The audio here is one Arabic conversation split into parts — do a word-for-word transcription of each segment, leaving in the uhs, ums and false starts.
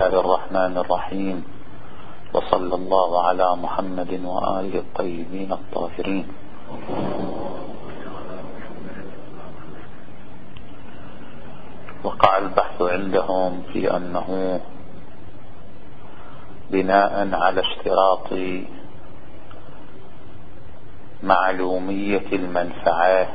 الله الرحمن الرحيم، وصلى الله على محمد وآله الطيبين الطاهرين. وقع البحث عندهم في أنه بناء على اشتراط معلومية المنفعة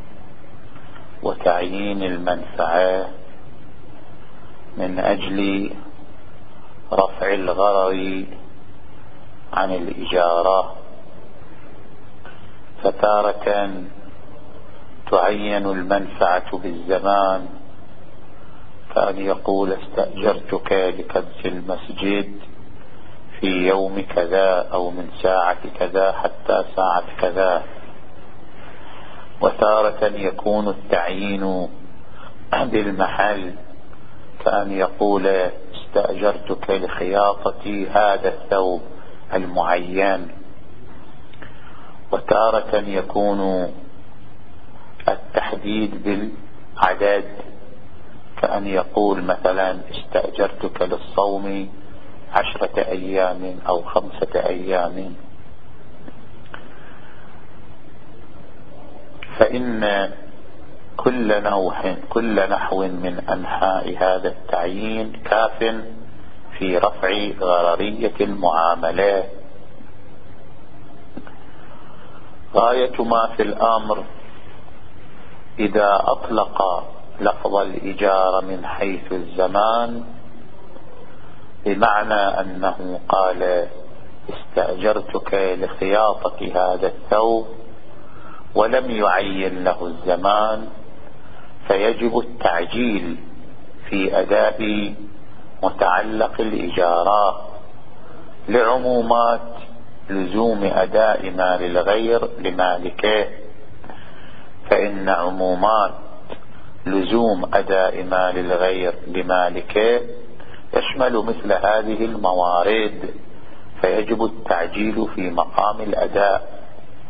وتعيين المنفعة من أجل رفع الغرر عن الإجارة، فتارة تعين المنفعة بالزمان، كأن يقول استأجرتك لكنس المسجد في يوم كذا أو من ساعة كذا حتى ساعة كذا. وتارة يكون التعيين بالمحل، كأن يقول استأجرتك لخياطة هذا الثوب المعين. وتارة يكون التحديد بالعدد، كأن يقول مثلا استأجرتك للصوم عشرة أيام أو خمسة أيام. فإن كل نوع كل نحو من أنحاء هذا التعيين كاف في رفع غررية المعاملة. غاية ما في الأمر إذا أطلق لفظ الإجارة من حيث الزمان، بمعنى أنه قال استأجرتك لخياطة هذا الثوب ولم يعين له الزمان، فيجب التعجيل في أداء متعلق الإجارة لعمومات لزوم أداء مال الغير لمالكه. فإن عمومات لزوم أداء مال الغير لمالكه يشمل مثل هذه الموارد، فيجب التعجيل في مقام الأداء.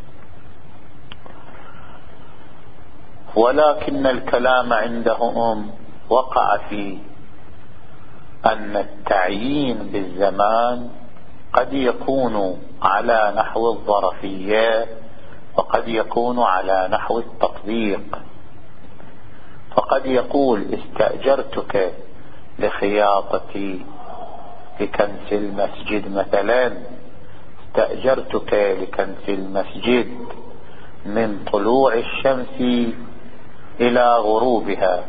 ولكن الكلام عندهم وقع في أن التعيين بالزمان قد يكون على نحو الظرفية وقد يكون على نحو التطبيق. فقد يقول استأجرتك لخياطة لكنس المسجد مثلا، استأجرتك لكنس المسجد من طلوع الشمس إلى غروبها،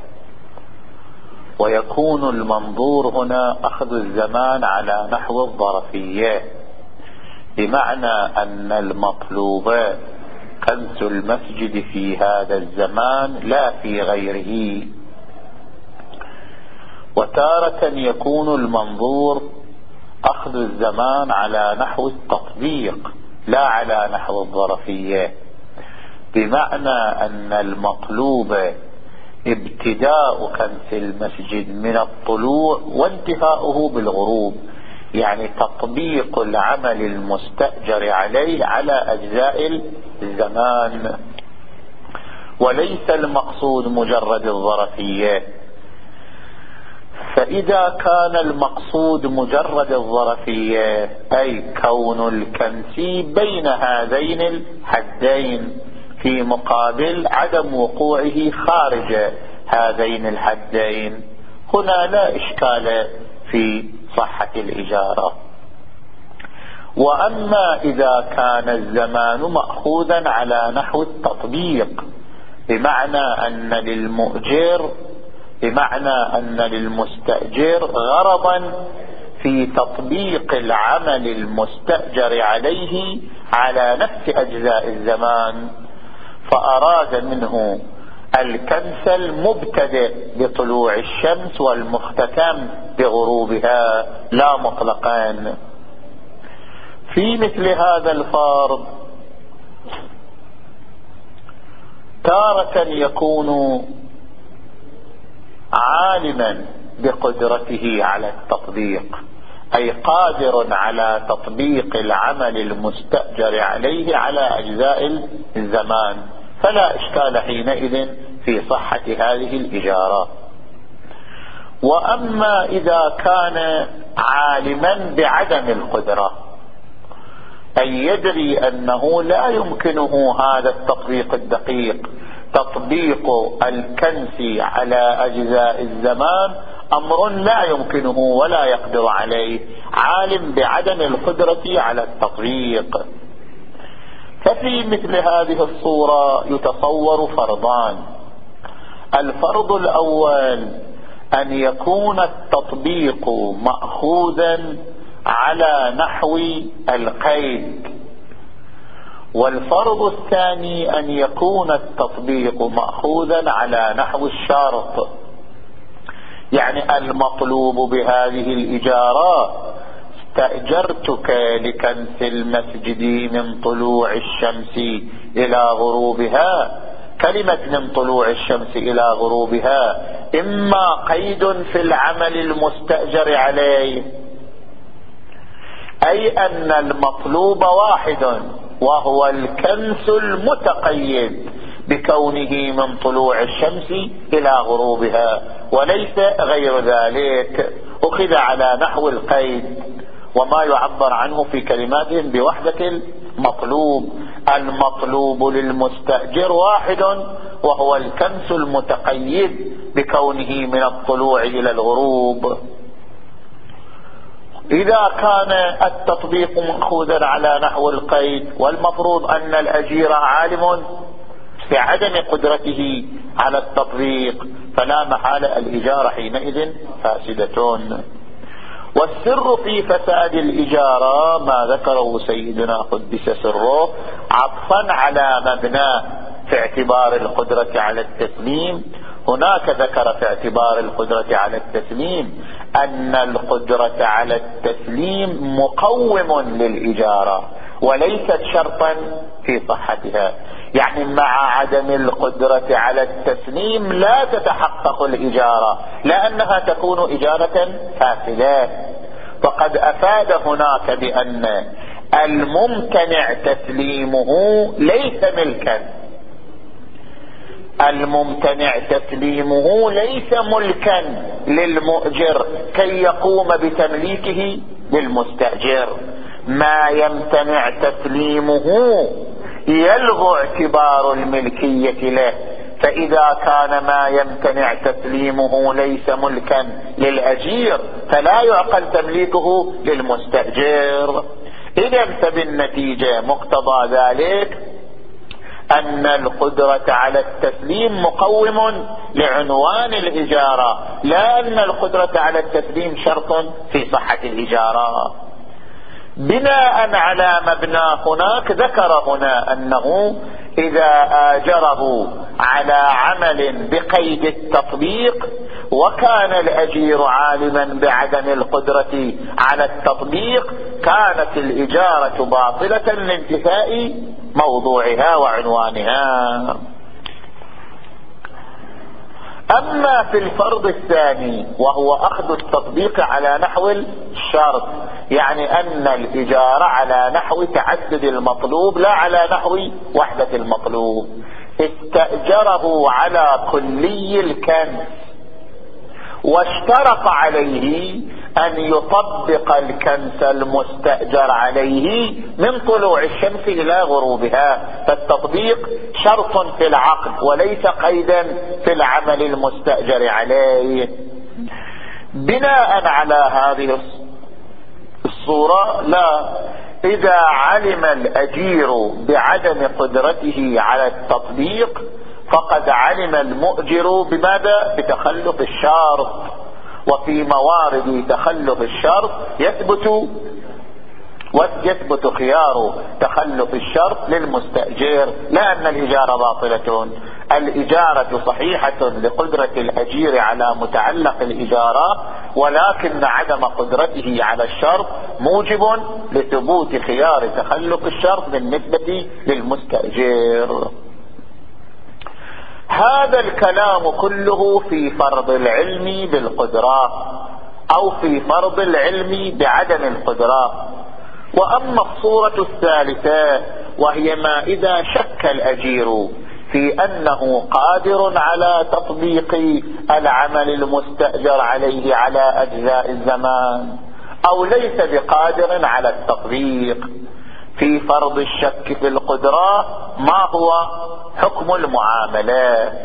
ويكون المنظور هنا أخذ الزمان على نحو الظرفية، بمعنى أن المطلوب كنس المسجد في هذا الزمان لا في غيره. وتارة يكون المنظور أخذ الزمان على نحو التطبيق لا على نحو الظرفية، بمعنى أن المطلوب ابتداء كنس المسجد من الطلوع وانتهاؤه بالغروب، يعني تطبيق العمل المستأجر عليه على أجزاء الزمان، وليس المقصود مجرد الظرفية. فإذا كان المقصود مجرد الظرفية أي كون الكنس بين هذين الحدين في مقابل عدم وقوعه خارج هذين الحدين، هنا لا إشكال في صحة الإجارة. وأما إذا كان الزمان مأخوذا على نحو التطبيق، بمعنى أن للمؤجر بمعنى أن للمستأجر غرضا في تطبيق العمل المستأجر عليه على نفس أجزاء الزمان، فأراد منه الكنس المبتدئ بطلوع الشمس والمختتم بغروبها لا مطلقا. في مثل هذا الفرض تارة يكون عالما بقدرته على التطبيق، أي قادر على تطبيق العمل المستأجر عليه على أجزاء الزمان، فلا إشكال حينئذ في صحة هذه الإجارة. وأما إذا كان عالما بعدم القدرة، أي يدري أنه لا يمكنه هذا التطبيق الدقيق، تطبيق الكنس على أجزاء الزمان أمر لا يمكنه ولا يقدر عليه، عالم بعدم القدرة على التطبيق. ففي مثل هذه الصورة يتصور فرضان: الفرض الأول أن يكون التطبيق مأخوذا على نحو القيد، والفرض الثاني أن يكون التطبيق مأخوذا على نحو الشرط. يعني المطلوب بهذه الإجارة: استأجرتك لكنس المسجد من طلوع الشمس إلى غروبها. كلمة من طلوع الشمس إلى غروبها إما قيد في العمل المستأجر عليه، أي أن المطلوب واحد وهو الكنس المتقيد بكونه من طلوع الشمس إلى غروبها، وليس غير ذلك، أخذ على نحو القيد، وما يعبر عنه في كلماتهم بوحدة المطلوب. المطلوب للمستأجر واحد وهو الكنس المتقيد بكونه من الطلوع إلى الغروب. إذا كان التطبيق مأخوذا على نحو القيد، والمفروض أن الأجير عالم بعدم قدرته على التطبيق، فلا محالة الإجارة حينئذ فاسدة. والسر في فساد الإجارة ما ذكره سيدنا قدس سره عطفا على مبنى في اعتبار القدرة على التسليم. هناك ذكر في اعتبار القدرة على التسليم أن القدرة على التسليم مقوم للإجارة وليست شرطا في صحتها. يعني مع عدم القدرة على التسليم لا تتحقق الإجارة، لأنها تكون إجارة فاسدة. فقد أفاد هناك بأن الممتنع تسليمه ليس ملكا، الممتنع تسليمه ليس ملكا للمؤجر كي يقوم بتمليكه للمستأجر. ما يمتنع تسليمه يلغو اعتبار الملكية له، فإذا كان ما يمتنع تسليمه ليس ملكا للأجير فلا يعقل تمليكه للمستأجر. إذا فبالنتيجة مقتضى ذلك أن القدرة على التسليم مقوم لعنوان الإجارة، لا أن القدرة على التسليم شرط في صحة الإجارة. بناء على مبنى هناك ذكر هنا أنه إذا آجره على عمل بقيد التطبيق وكان الأجير عالما بعدم القدرة على التطبيق كانت الإجارة باطلة لانتفاء موضوعها وعنوانها. أما في الفرض الثاني وهو أخذ التطبيق على نحو الشرط، يعني أن الإجارة على نحو تعدد المطلوب لا على نحو وحدة المطلوب، استأجره على كلي الكنس واشترط عليه أن يطبق الكنس المستأجر عليه من طلوع الشمس إلى غروبها، فالتطبيق شرط في العقد وليس قيدا في العمل المستأجر عليه. بناء على هذه الصورة لا، إذا علم الأجير بعدم قدرته على التطبيق فقد علم المؤجر بماذا؟ بتخلف الشرط، وفي موارد تخلف الشرط يثبت ويثبت خيار تخلف الشرط للمستأجر، لأن الإجارة باطلة. الإجارة صحيحة لقدرة الأجير على متعلق الإجارة، ولكن عدم قدرته على الشرط موجب لثبوت خيار تخلف الشرط بالنسبة للمستأجر. هذا الكلام كله في فرض العلم بالقدرة أو في فرض العلم بعدم القدرة. وأما الصورة الثالثة وهي ما إذا شك الأجير في أنه قادر على تطبيق العمل المستأجر عليه على أجزاء الزمان، أو ليس بقادر على التطبيق. في فرض الشك في القدرة ما هو حكم المعاملات؟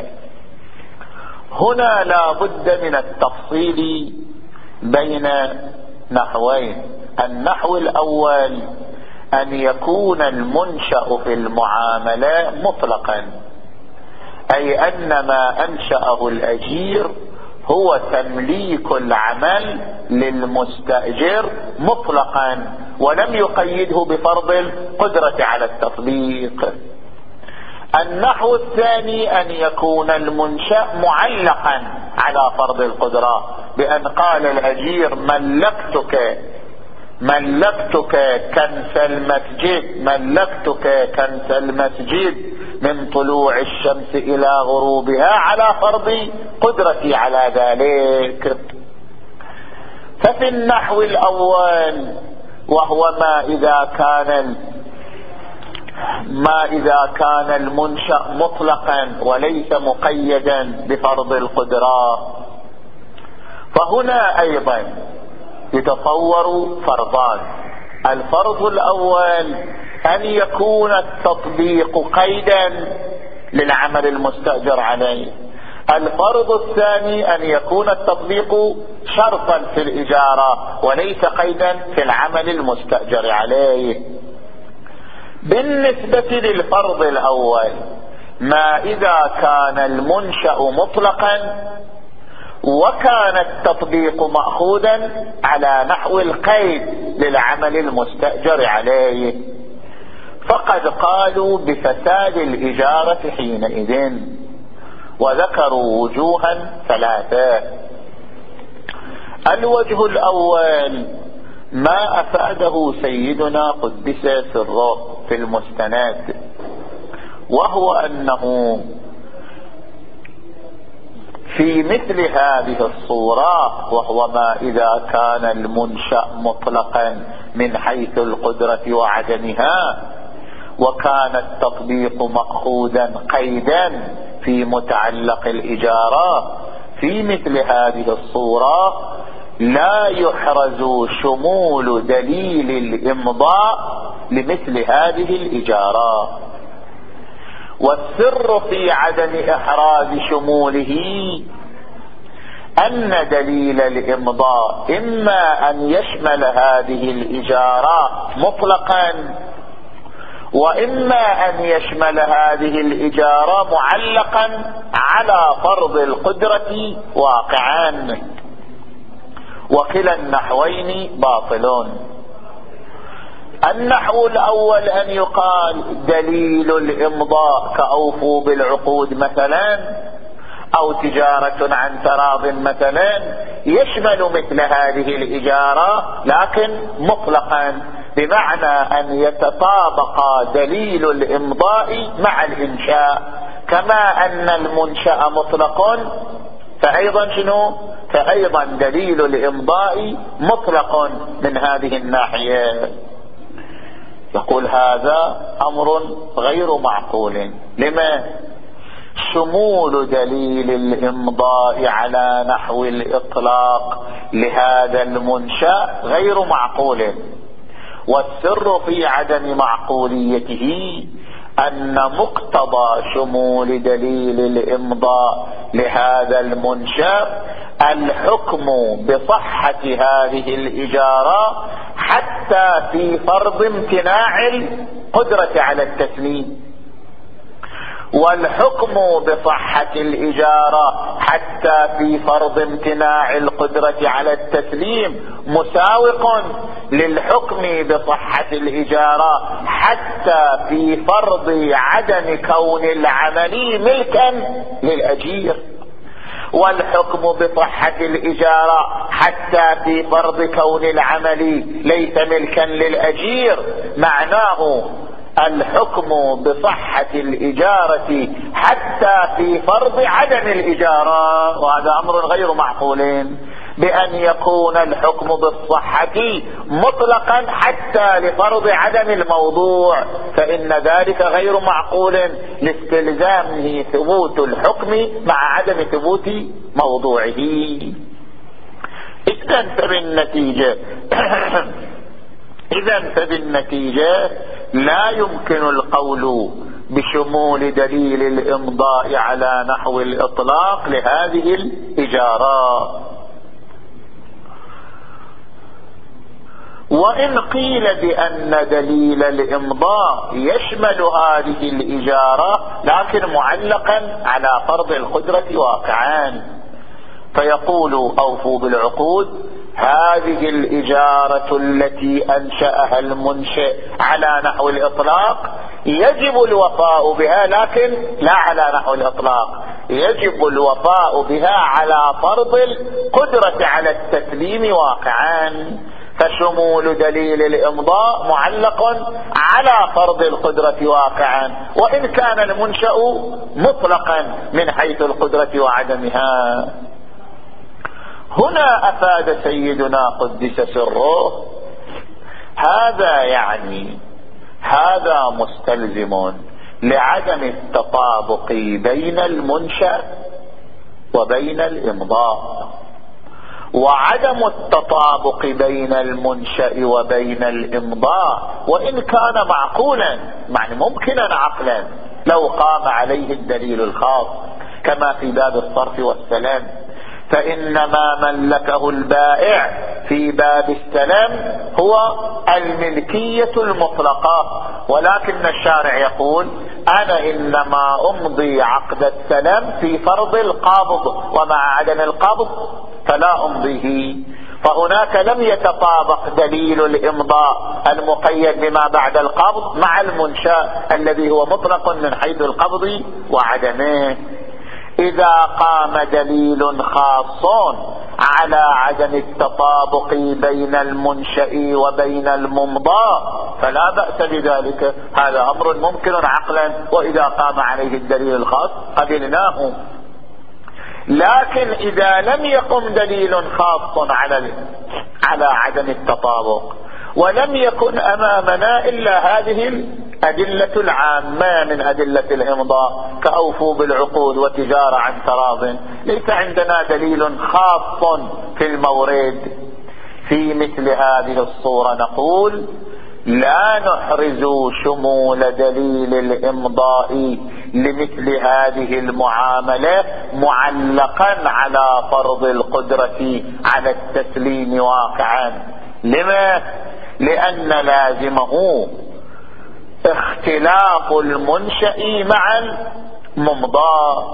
هنا لا بد من التفصيل بين نحوين. النحو الأول أن يكون المنشأ في المعاملة مطلقا، أي أن ما أنشأه الأجير هو تمليك العمل للمستأجر مطلقا، ولم يقيده بفرض القدرة على التطبيق. النحو الثاني أن يكون المنشأ معلقا على فرض القدرة، بأن قال الأجير ملكتك ملكتك كنس المسجد ملكتك كنس المسجد من طلوع الشمس إلى غروبها على فرض قدرتي على ذلك. ففي النحو الأول وهو ما إذا كان ما إذا كان المنشأ مطلقا وليس مقيدا بفرض القدرة، فهنا أيضا يتصور فرضان. الفرض الأول أن يكون التطبيق قيدا للعمل المستأجر عليه. الفرض الثاني أن يكون التطبيق شرطا في الإجارة وليس قيدا في العمل المستأجر عليه. بالنسبة للفرض الأول، ما إذا كان المنشأ مطلقا وكان التطبيق مأخوذا على نحو القيد للعمل المستأجر عليه، فقد قالوا بفساد الإجارة حينئذ، وذكروا وجوها ثلاثة. الوجه الأول ما أفاده سيدنا قدس سره في المستند، وهو أنه في مثل هذه الصورة، وهو ما إذا كان المنشأ مطلقا من حيث القدرة وعدمها، وكان التطبيق مأخوذا قيدا في متعلق الإجارة، في مثل هذه الصورة لا يحرز شمول دليل الإمضاء لمثل هذه الإجارة. والسر في عدم إحراز شموله أن دليل الإمضاء إما أن يشمل هذه الإجارة مطلقا، وإما أن يشمل هذه الإجارة معلقا على فرض القدرة واقعا، وكلا النحوين باطلون. النحو الأول أن يقال دليل الإمضاء كأوفوا بالعقود مثلا، أو تجارة عن تراض مثلا، يشمل مثل هذه الإجارة لكن مطلقا، بمعنى أن يتطابق دليل الإمضاء مع الإنشاء، كما أن المنشأ مطلق فأيضا شنو؟ فأيضا دليل الإمضاء مطلق من هذه الناحية. يقول هذا أمر غير معقول. لما؟ شمول دليل الإمضاء على نحو الإطلاق لهذا المنشأ غير معقول، والسر في عدم معقوليته أن مقتضى شمول دليل الإمضاء لهذا المنشأ الحكم بصحة هذه الإجارة حتى في فرض امتناع القدرة على التسليم، والحكم بصحة الإجارة حتى في فرض امتناع القدرة على التسليم مساوق للحكم بصحة الإجارة حتى في فرض عدم كون العمل ملكا للأجير، والحكم بصحة الإجارة حتى في فرض كون العمل ليس ملكا للأجير، معناه الحكم بصحة الإجارة حتى في فرض عدم الإجارة، وهذا أمر غير معقول. بأن يكون الحكم بالصحة مطلقا حتى لفرض عدم الموضوع، فإن ذلك غير معقول لاستلزامه ثبوت الحكم مع عدم ثبوت موضوعه. إذن فبالنتيجة إذن فبالنتيجة لا يمكن القول بشمول دليل الإمضاء على نحو الإطلاق لهذه الإجارات. وإن قيل بأن دليل الإمضاء يشمل هذه الإجارة لكن معلقا على فرض القدرة واقعان، فيقول أوفوا بالعقود هذه الإجارة التي أنشأها المنشئ على نحو الإطلاق يجب الوفاء بها، لكن لا على نحو الإطلاق، يجب الوفاء بها على فرض القدرة على التسليم واقعا. فشمول دليل الإمضاء معلق على فرض القدرة واقعا، وإن كان المنشأ مطلقا من حيث القدرة وعدمها. هنا أفاد سيدنا قدس سره هذا يعني هذا مستلزم لعدم التطابق بين المنشأ وبين الإمضاء، وعدم التطابق بين المنشأ وبين الإمضاء وإن كان معقولا، يعني ممكنا عقلا لو قام عليه الدليل الخاص كما في باب الصرف والسلام، فإنما ملكه البائع في باب السلام هو الملكية المطلقة، ولكن الشارع يقول أنا إنما أمضي عقد السلام في فرض القابض، ومع عدم القبض فلا أمضيه. فهناك لم يتطابق دليل الإمضاء المقيد بما بعد القبض مع المنشأ الذي هو مطلق من حيث القبض وعدمه. إذا قام دليل خاص على عدم التطابق بين المنشأ وبين الممضى فلا بأس بذلك، هذا أمر ممكن عقلا، وإذا قام عليه الدليل الخاص قبلناه. لكن إذا لم يقم دليل خاص على على عدم التطابق ولم يكن أمامنا إلا هذه الأدلة العامة من أدلة الإمضاء كأوفوا بالعقود وتجارة عن تراض، ليس عندنا دليل خاص في المورد، في مثل هذه الصورة نقول لا نحرز شمول دليل الإمضاء لمثل هذه المعاملة معلقا على فرض القدرة على التسليم واقعا. لما؟ لأن لازمه اختلاف المنشأ مع الممضى،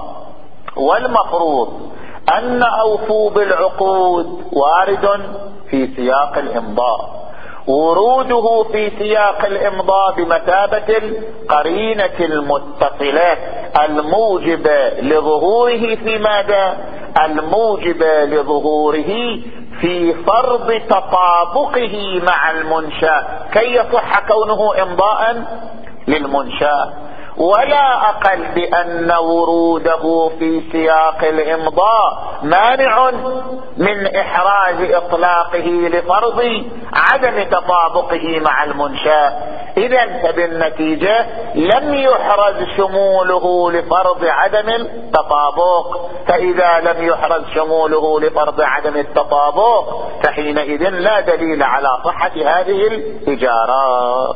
والمفروض أن أوفوا بالعقود وارد في سياق الإمضاء، وروده في سياق الإمضاء بمثابة القرينة المتصلة الموجبة لظهوره في ماذا؟ الموجبة لظهوره في فرض تطابقه مع المنشأ كي يصح كونه إمضاء للمنشأ، ولا أقل بأن وروده في سياق الإمضاء مانع من إحراز إطلاقه لفرض عدم تطابقه مع المنشأ. إذن فبالنتيجة لم يحرز شموله لفرض عدم التطابق، فإذا لم يحرز شموله لفرض عدم التطابق فحينئذ لا دليل على صحة هذه الإجارات.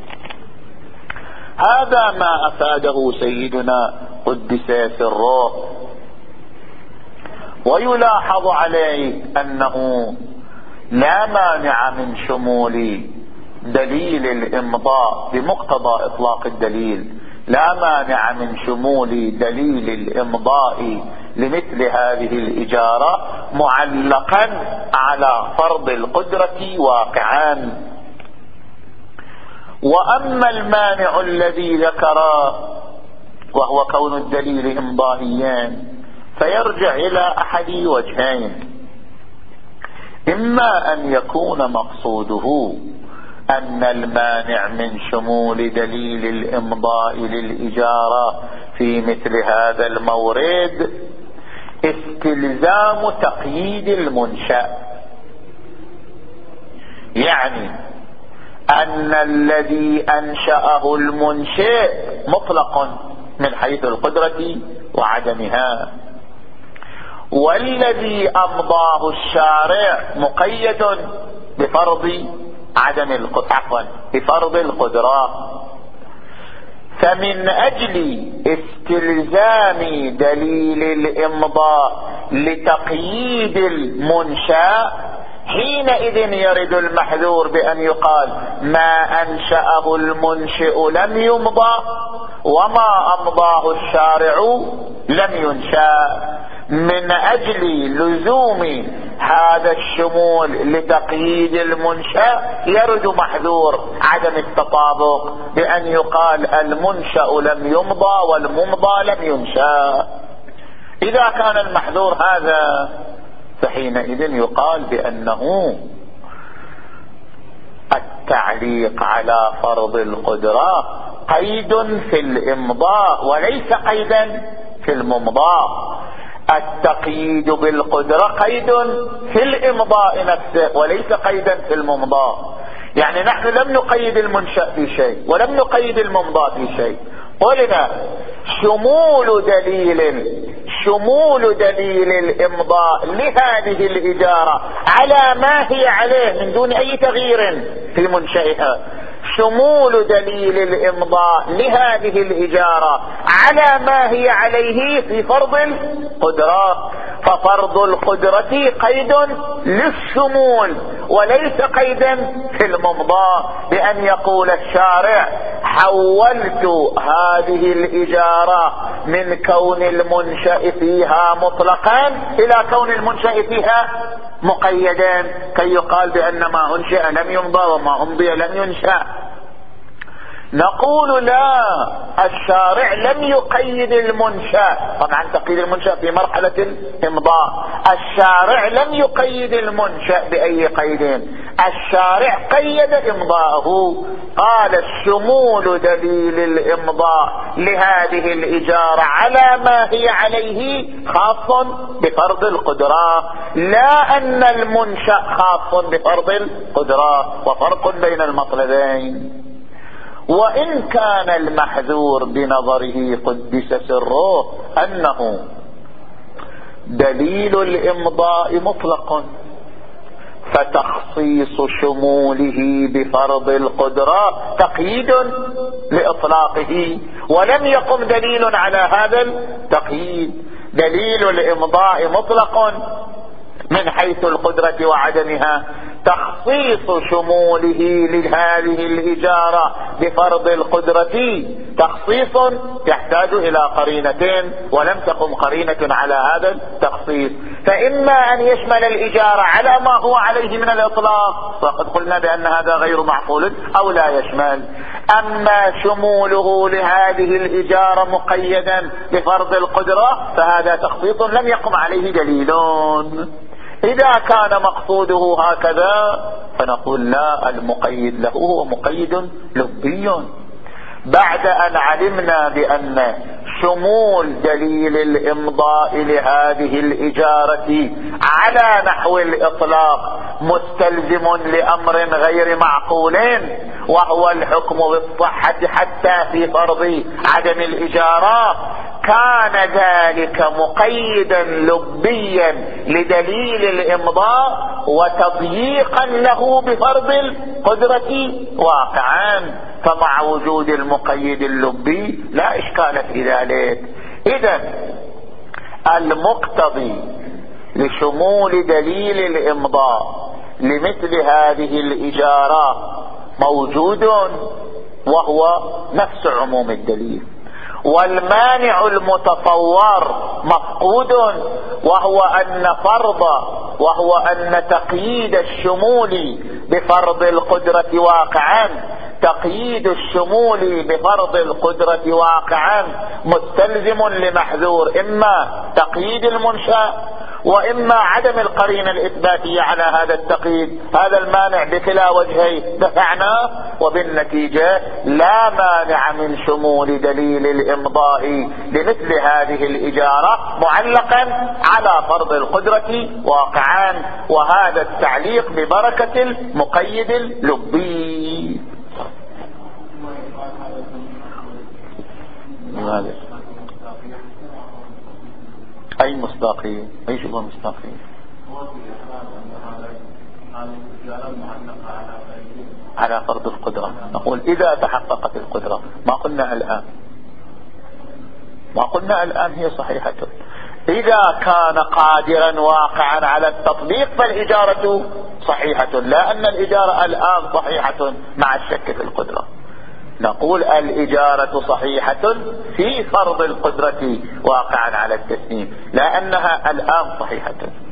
هذا ما أفاده سيدنا قدس سره. ويلاحظ عليه أنه لا مانع من شمول دليل الإمضاء بمقتضى إطلاق الدليل، لا مانع من شمول دليل الإمضاء لمثل هذه الإجارة معلقا على فرض القدرة واقعا. وأما المانع الذي ذكره وهو كون الدليل إمضائيا فيرجع إلى أحد وجهين: إما أن يكون مقصوده أن المانع من شمول دليل الإمضاء للإجارة في مثل هذا المورد استلزام تقييد المنشأ، يعني أن الذي أنشأه المنشئ مطلق من حيث القدرة وعدمها، والذي أمضاه الشارع مقيد بفرض عدم القدرة بفرض القدرة. فمن أجل استلزام دليل الإمضاء لتقييد المنشأ حينئذ يرد المحذور بأن يقال ما أنشأه المنشئ لم يمضى وما أمضاه الشارع لم ينشأ. من أجل لزوم هذا الشمول لتقييد المنشأ يرد محذور عدم التطابق بأن يقال المنشأ لم يمضى والممضى لم ينشأ. إذا كان المحذور هذا فحينئذ يقال بأنه التعليق على فرض القدرة قيد في الإمضاء وليس قيدا في الممضاء. التقييد بالقدرة قيد في الإمضاء نفسه وليس قيدا في الممضاء. يعني نحن لم نقيد المنشأ في شيء ولم نقيد الممضاء في شيء، قلنا شمول دليل شمول دليل الإمضاء لهذه الإجارة على ما هي عليه من دون أي تغيير في منشئها، شمول دليل الإمضاء لهذه الإجارة على ما هي عليه في فرض القدرة. ففرض القدرة قيد للشمول وليس قيدا في الممضاء، بأن يقول الشارع حولت هذه الإجارة من كون المنشأ فيها مطلقا إلى كون المنشأ فيها مقيدا، كي يقال بأن ما أنشأ لم يمضى وما أمضي لم ينشأ. نقول لا، الشارع لم يقيد المنشأ، طبعا تقييد المنشأ في مرحلة الإمضاء، الشارع لم يقيد المنشأ بأي قيد، الشارع قيد إمضاءه. قال الشمول دليل الإمضاء لهذه الإجارة على ما هي عليه خاص بفرض القدرة، لا أن المنشأ خاص بفرض القدرة، وفرق بين المطلبين. وإن كان المحذور بنظره قدس سره أنه دليل الإمضاء مطلق، فتخصيص شموله بفرض القدرة تقييد لإطلاقه، ولم يقم دليل على هذا التقييد. دليل الإمضاء مطلق من حيث القدرة وعدمها، تخصيص شموله لهذه الإجارة بفرض القدرة تخصيص يحتاج إلى قرينتين، ولم تقم قرينة على هذا التخصيص. فإما أن يشمل الإجارة على ما هو عليه من الإطلاق، وقد قلنا بأن هذا غير معقول، أو لا يشمل. أما شموله لهذه الإجارة مقيدا بفرض القدرة فهذا تخصيص لم يقم عليه دليل. إذا كان مقصوده هكذا فنقول لا، المقيد له هو مقيد لبي. بعد أن علمنا بأن شمول دليل الإمضاء لهذه الإجارة على نحو الإطلاق مستلزم لأمر غير معقول، وهو الحكم بالصحة حتى في فرض عدم الإجارة، كان ذلك مقيدا لبيا لدليل الإمضاء وتضييقا له بفرض القدرة واقعا. فمع وجود المقيد اللبي لا إشكال في ذلك. إذن المقتضي لشمول دليل الإمضاء لمثل هذه الإجارة موجود وهو نفس عموم الدليل، والمانع المتصور مفقود وهو أن فرض وهو أن تقييد الشمول بفرض القدرة واقعا تقييد الشمول بفرض القدرة واقعا مستلزم لمحذور، إما تقييد المنشأ وإما عدم القرينة الإثباتية على هذا التقييد. هذا المانع بكلا وجهيه دفعناه، وبالنتيجة لا مانع من شمول دليل الإمضاء لمثل هذه الإجارة معلقا على فرض القدرة واقعا، وهذا التعليق ببركة المقيد اللبي. أي مصداقية؟ أي شبه مصداقية؟ على فرض القدرة. نقول إذا تحققت القدرة، ما قلنا الآن، ما قلنا الآن هي صحيحة. إذا كان قادرا واقعا على التطبيق فالإجارة صحيحة، لا أن الإجارة الآن صحيحة مع الشك في القدرة. نقول الإجارة صحيحة في فرض القدرة واقعا على التسليم، لا أنها الآن صحيحة.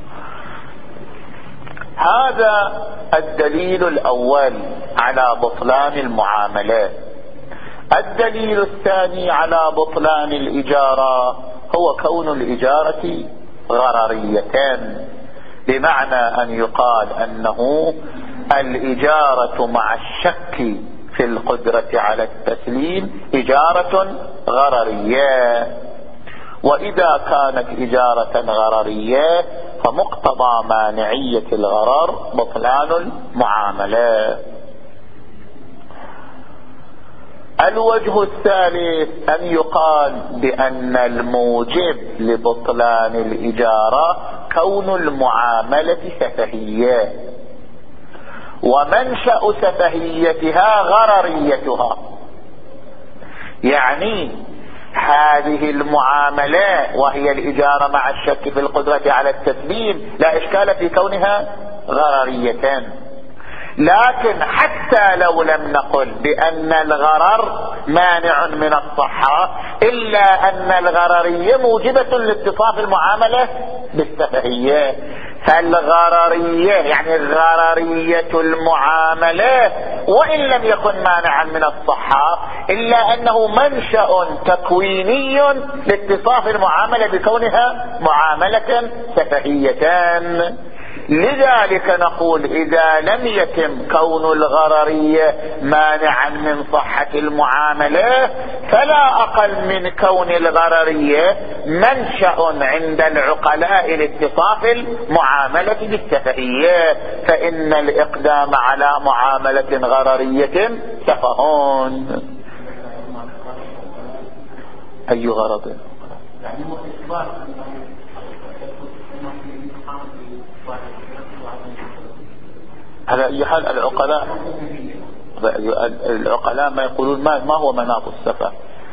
هذا الدليل الأول على بطلان المعاملات. الدليل الثاني على بطلان الإجارة هو كون الإجارة غرريتان، بمعنى أن يقال أنه الإجارة مع الشك في القدرة على التسليم إجارة غررية. وإذا كانت إجارة غررية فمقتضى مانعية الغرر بطلان المعاملة. الوجه الثالث أن يقال بأن الموجب لبطلان الإجارة كون المعاملة سفهية، ومنشأ سفهيتها غرريتها. يعني هذه المعاملة وهي الإجارة مع الشك في القدرة على التسليم لا إشكال في كونها غرريتان، لكن حتى لو لم نقل بأن الغرر مانع من الصحة، إلا أن الغررية موجبة لاتصاف المعاملة بالسفهية. فالغررية يعني غررية المعاملة وإن لم يكن مانعا من الصحة، إلا أنه منشأ تكويني لاتصاف المعاملة بكونها معاملة سفهيتان. لذلك نقول إذا لم يتم كون الغررية مانعا من صحة المعاملة، فلا أقل من كون الغررية منشأ عند العقلاء لاتصاف المعاملة بالسفهية، فإن الإقدام على معاملة غررية سفهون. أي غرض؟ على أي حال العقلاء العقلاء ما يقولون ما, ما هو مناط السفه.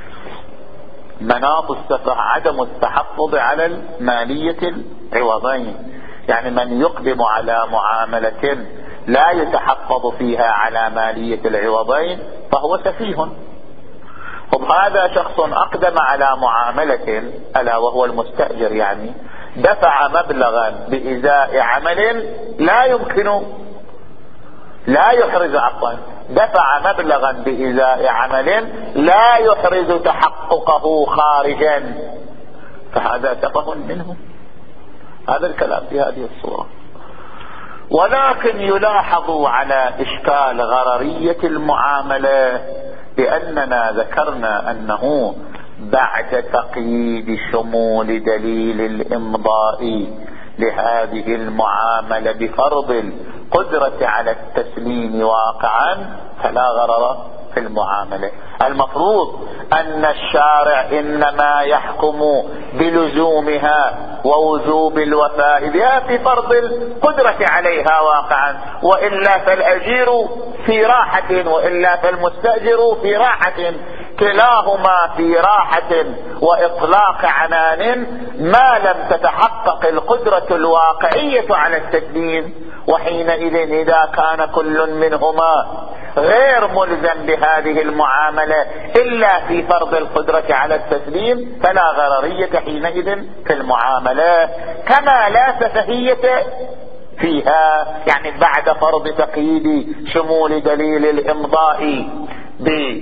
مناط السفه عدم التحفظ على المالية العوضين. يعني من يقدم على معاملة لا يتحفظ فيها على مالية العوضين فهو سفيه. وهذا شخص أقدم على معاملة ألا وهو المستأجر، يعني دفع مبلغا بإزاء عمل لا يمكن لا يحرز عفوا دفع مبلغا بإزاء عمل لا يحرز تحققه خارجا، فهذا سفه منه. هذا الكلام في هذه الصورة. ولكن يلاحظ على إشكال غررية المعاملة بأننا ذكرنا أنه بعد تقييد شمول دليل الإمضاء لهذه المعاملة بفرض القدرة على التسليم واقعا فلا غرر في المعاملة. المفروض أن الشارع إنما يحكم بلزومها ووجوب الوفاء بها في فرض القدرة عليها واقعا، وإلا فالأجير في راحة وإلا فالمستأجر في راحة، كلاهما في راحة وإطلاق عنان ما لم تتحقق القدرة الواقعية على التسليم. وحينئذ إذا كان كل منهما غير ملزم بهذه المعاملة إلا في فرض القدرة على التسليم فلا غررية حينئذ في المعاملة، كما لا سفهية فيها. يعني بعد فرض تقييد شمول دليل الإمضاء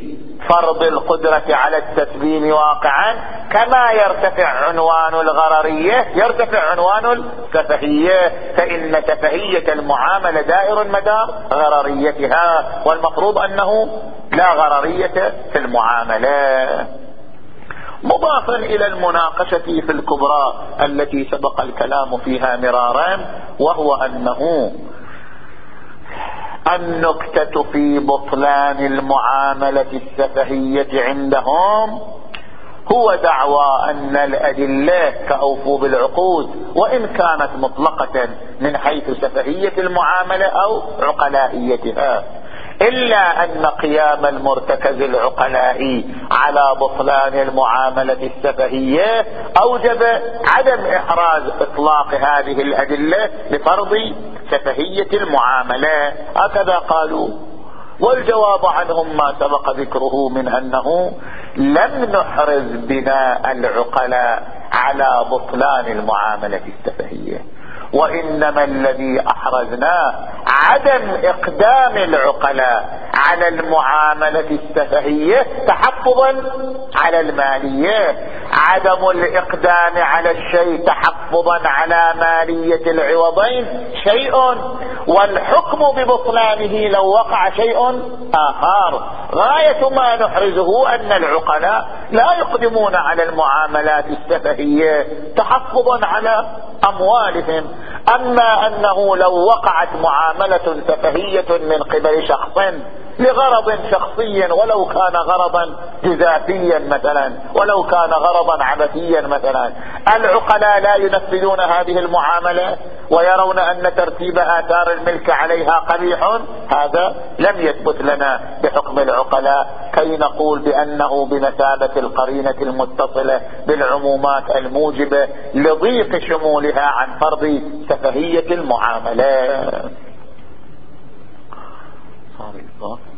فرض القدرة على التسليم واقعا، كما يرتفع عنوان الغررية يرتفع عنوان السفهية، فإن سفهية المعاملة دائر مدار غرريتها، والمفروض أنه لا غررية في المعاملة. مضافا إلى المناقشة في الكبرى التي سبق الكلام فيها مرارا، وهو أنه النكتة في بطلان المعاملة السفهية عندهم هو دعوى أن الأدلة كأوفوا بالعقود وإن كانت مطلقة من حيث سفهية المعاملة أو عقلائيتها، إلا أن قيام المرتكز العقلائي على بطلان المعاملة السفهية أوجب عدم إحراز إطلاق هذه الأدلة لفرض سفهية المعاملة، هكذا قالوا. والجواب عنهم ما سبق ذكره من أنه لم نحرز بناء العقلاء على بطلان المعاملة السفهية، وإنما الذي أحرزناه عدم إقدام العقلاء على المعاملة السفهية تحفظا على المالية. عدم الإقدام على الشيء تحفظا على مالية العوضين شيء، والحكم ببطلانه لو وقع شيء آخر. غاية ما نحرزه أن العقلاء لا يقدمون على المعاملات السفهية تحفظا على أموالهم. أما أنه لو وقعت معاملة سفهية من قبل شخص لغرض شخصي، ولو كان غرضا جزافيا مثلا، ولو كان غرضا عبثيا مثلا، العقلاء لا ينفذون هذه المعاملة ويرون أن ترتيب آثار الملك عليها قبيح، هذا لم يثبت لنا بحكم العقلاء كي نقول بأنه بمثابة القرينة المتصلة بالعمومات الموجبة لضيق شمولها عن فرض سفهية المعاملة.